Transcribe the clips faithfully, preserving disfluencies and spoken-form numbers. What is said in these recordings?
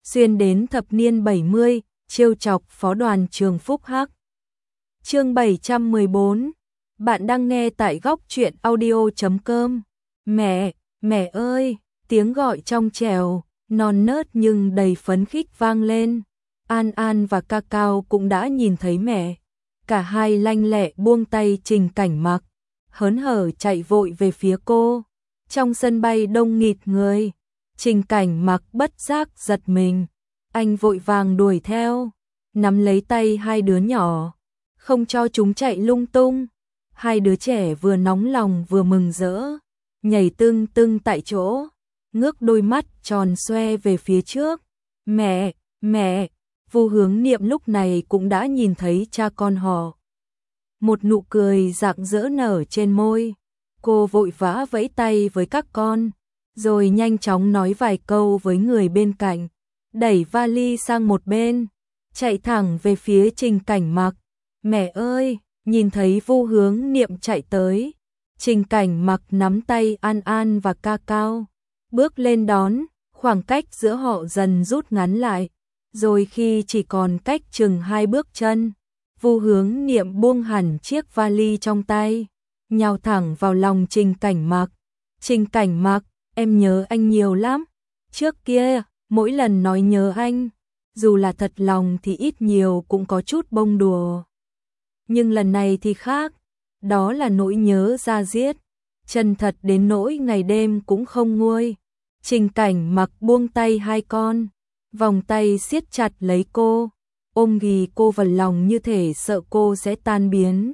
xuyên đến thập niên bảy mươi, trêu chọc phó đoàn trường Phúc Hắc. Chương bảy trăm mười bốn. Bạn đang nghe tại góc truyện audio chấm com. Mẹ, mẹ ơi, tiếng gọi trong trẻo, non nớt nhưng đầy phấn khích vang lên. An An và Ca Cao cũng đã nhìn thấy mẹ. Cả hai lanh lẹ buông tay Trình Cảnh Mặc, hớn hở chạy vội về phía cô. Trong sân bay đông nghịt người, Trình Cảnh Mặc bất giác giật mình. Anh vội vàng đuổi theo, nắm lấy tay hai đứa nhỏ, không cho chúng chạy lung tung. Hai đứa trẻ vừa nóng lòng vừa mừng rỡ, nhảy tưng tưng tại chỗ, ngước đôi mắt tròn xoe về phía trước. Mẹ, mẹ, Vu Hướng Niệm lúc này cũng đã nhìn thấy cha con họ. Một nụ cười rạng rỡ nở trên môi, cô vội vã vẫy tay với các con, rồi nhanh chóng nói vài câu với người bên cạnh, đẩy vali sang một bên, chạy thẳng về phía Trình Cảnh Mặc. Mẹ ơi, nhìn thấy Vu Hướng Niệm chạy tới, Trình Cảnh Mặc nắm tay An An và Ca Cao, bước lên đón, khoảng cách giữa họ dần rút ngắn lại, rồi khi chỉ còn cách chừng hai bước chân, Vu Hướng Niệm buông hẳn chiếc vali trong tay, nhào thẳng vào lòng Trình Cảnh Mặc. Trình Cảnh Mặc, em nhớ anh nhiều lắm. Trước kia, mỗi lần nói nhớ anh, dù là thật lòng thì ít nhiều cũng có chút bông đùa. Nhưng lần này thì khác, đó là nỗi nhớ da diết, chân thật đến nỗi ngày đêm cũng không nguôi. Trình Cảnh Mặc buông tay hai con, vòng tay siết chặt lấy cô, ôm ghì cô vào lòng như thể sợ cô sẽ tan biến.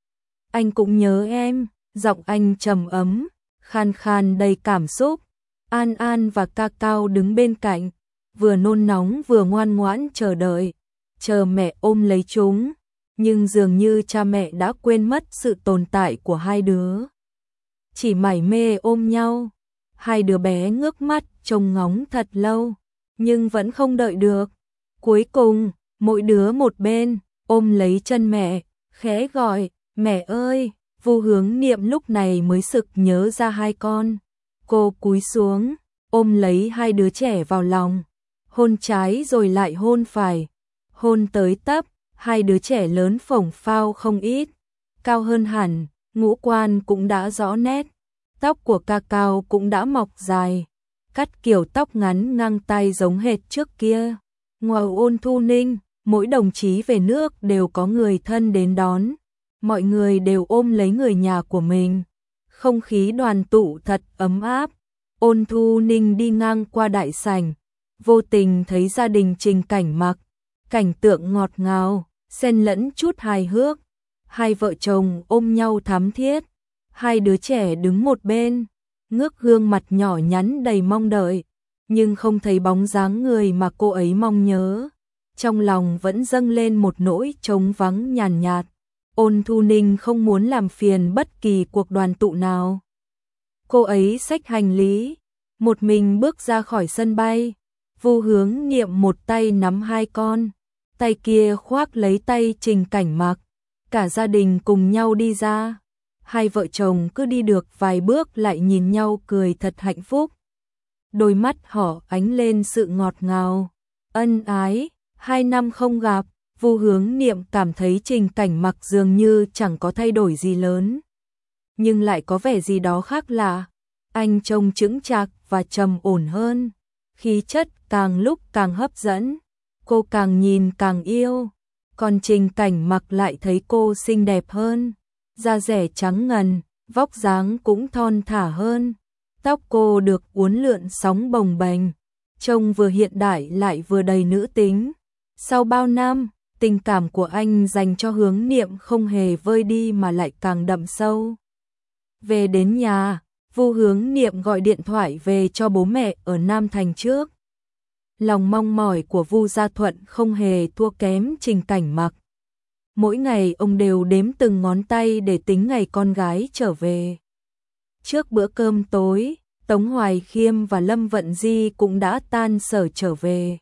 Anh cũng nhớ em, giọng anh trầm ấm, khan khan đầy cảm xúc. An An và Ca Cao đứng bên cạnh, vừa nôn nóng vừa ngoan ngoãn chờ đợi, chờ mẹ ôm lấy chúng, nhưng dường như cha mẹ đã quên mất sự tồn tại của hai đứa. Chỉ mải mê ôm nhau, hai đứa bé ngước mắt trông ngóng thật lâu, nhưng vẫn không đợi được. Cuối cùng, mỗi đứa một bên, ôm lấy chân mẹ, khẽ gọi, mẹ ơi. Vu Hướng Niệm lúc này mới sực nhớ ra hai con. Cô cúi xuống, ôm lấy hai đứa trẻ vào lòng, hôn trái rồi lại hôn phải, hôn tới tấp. Hai đứa trẻ lớn phồng phao không ít, cao hơn hẳn, ngũ quan cũng đã rõ nét. Tóc của Ca Cao cũng đã mọc dài, cắt kiểu tóc ngắn ngang tai giống hệt trước kia. Ngoài Ôn Thu Ninh, mỗi đồng chí về nước đều có người thân đến đón, mọi người đều ôm lấy người nhà của mình. Không khí đoàn tụ thật ấm áp. Ôn Thu Ninh đi ngang qua đại sảnh, vô tình thấy gia đình Trình Cảnh Mặc, cảnh tượng ngọt ngào, xen lẫn chút hài hước. Hai vợ chồng ôm nhau thắm thiết, hai đứa trẻ đứng một bên, ngước gương mặt nhỏ nhắn đầy mong đợi, nhưng không thấy bóng dáng người mà cô ấy mong nhớ. Trong lòng vẫn dâng lên một nỗi trống vắng nhàn nhạt. Ôn Thu Ninh không muốn làm phiền bất kỳ cuộc đoàn tụ nào. Cô ấy xách hành lý, một mình bước ra khỏi sân bay. Vu Hướng Niệm một tay nắm hai con, tay kia khoác lấy tay Trình Cảnh Mặc. Cả gia đình cùng nhau đi ra. Hai vợ chồng cứ đi được vài bước lại nhìn nhau cười thật hạnh phúc. Đôi mắt họ ánh lên sự ngọt ngào, ân ái. Hai năm không gặp, Vu Hướng Niệm cảm thấy Trình Cảnh Mặc dường như chẳng có thay đổi gì lớn, nhưng lại có vẻ gì đó khác lạ. Anh trông chững chạc và trầm ổn hơn, khí chất càng lúc càng hấp dẫn, cô càng nhìn càng yêu. Còn Trình Cảnh Mặc lại thấy cô xinh đẹp hơn, da dẻ trắng ngần, vóc dáng cũng thon thả hơn. Tóc cô được uốn lượn sóng bồng bềnh, trông vừa hiện đại lại vừa đầy nữ tính. Sau bao năm, tình cảm của anh dành cho Hướng Niệm không hề vơi đi mà lại càng đậm sâu. Về đến nhà, Vu Hướng Niệm gọi điện thoại về cho bố mẹ ở Nam Thành trước. Lòng mong mỏi của Vu Gia Thuận không hề thua kém Trình Cảnh Mặc. Mỗi ngày ông đều đếm từng ngón tay để tính ngày con gái trở về. Trước bữa cơm tối, Tống Hoài Khiêm và Lâm Vận Di cũng đã tan sở trở về.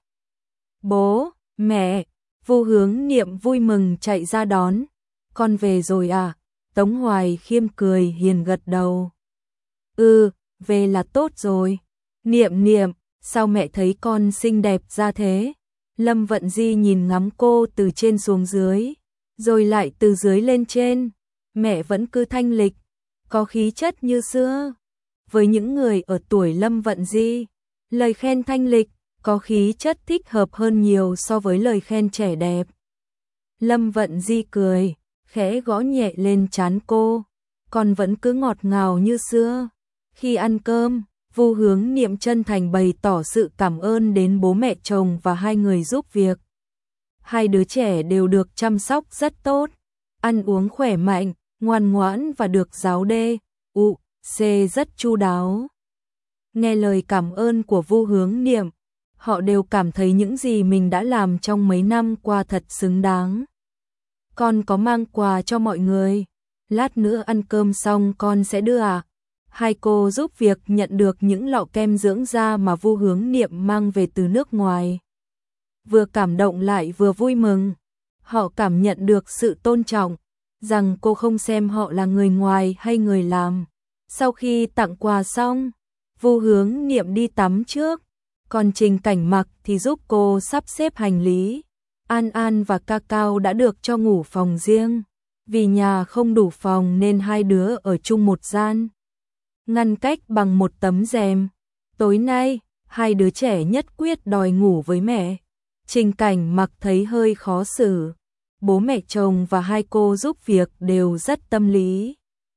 Bố, mẹ, Vu Hướng Niệm vui mừng chạy ra đón. Con về rồi à? Tống Hoài Khiêm cười hiền gật đầu. Ừ, về là tốt rồi. Niệm Niệm, sao mẹ thấy con xinh đẹp ra thế? Lâm Vận Di nhìn ngắm cô từ trên xuống dưới, rồi lại từ dưới lên trên. Mẹ vẫn cứ thanh lịch, có khí chất như xưa. Với những người ở tuổi Lâm Vận Di, lời khen thanh lịch, có khí chất thích hợp hơn nhiều so với lời khen trẻ đẹp. Lâm Vận Di cười, khẽ gõ nhẹ lên trán cô, con vẫn cứ ngọt ngào như xưa. Khi ăn cơm, Vu Hướng Niệm chân thành bày tỏ sự cảm ơn đến bố mẹ chồng và hai người giúp việc. Hai đứa trẻ đều được chăm sóc rất tốt, ăn uống khỏe mạnh, ngoan ngoãn và được giáo đê, u, c rất chu đáo. Nghe lời cảm ơn của Vu Hướng Niệm, họ đều cảm thấy những gì mình đã làm trong mấy năm qua thật xứng đáng. Con có mang quà cho mọi người, lát nữa ăn cơm xong con sẽ đưa à? Hai cô giúp việc nhận được những lọ kem dưỡng da mà Vu Hướng Niệm mang về từ nước ngoài. Vừa cảm động lại vừa vui mừng, họ cảm nhận được sự tôn trọng, rằng cô không xem họ là người ngoài hay người làm. Sau khi tặng quà xong, Vu Hướng Niệm đi tắm trước, còn Trình Cảnh Mặc thì giúp cô sắp xếp hành lý. An An và Ca Cao đã được cho ngủ phòng riêng, vì nhà không đủ phòng nên hai đứa ở chung một gian, ngăn cách bằng một tấm rèm. Tối nay, hai đứa trẻ nhất quyết đòi ngủ với mẹ. Trình Cảnh Mặc thấy hơi khó xử, bố mẹ chồng và hai cô giúp việc đều rất tâm lý.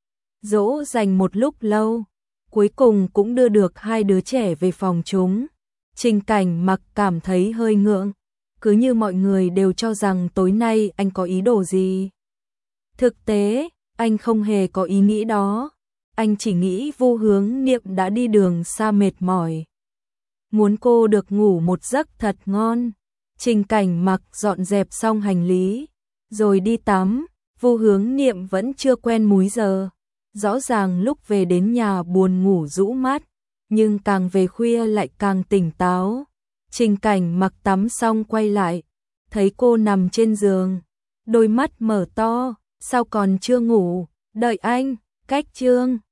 Dỗ dành một lúc lâu, cuối cùng cũng đưa được hai đứa trẻ về phòng chúng. Trình Cảnh Mặc cảm thấy hơi ngượng, cứ như mọi người đều cho rằng tối nay anh có ý đồ gì. Thực tế, anh không hề có ý nghĩ đó. Anh chỉ nghĩ Vu Hướng Niệm đã đi đường xa mệt mỏi, muốn cô được ngủ một giấc thật ngon. Trình Cảnh Mặc dọn dẹp xong hành lý, rồi đi tắm. Vu Hướng Niệm vẫn chưa quen múi giờ. Rõ ràng lúc về đến nhà buồn ngủ rũ mắt, nhưng càng về khuya lại càng tỉnh táo. Trình Cảnh Mặc tắm xong quay lại, thấy cô nằm trên giường, đôi mắt mở to, sao còn chưa ngủ, đợi anh, cách chương.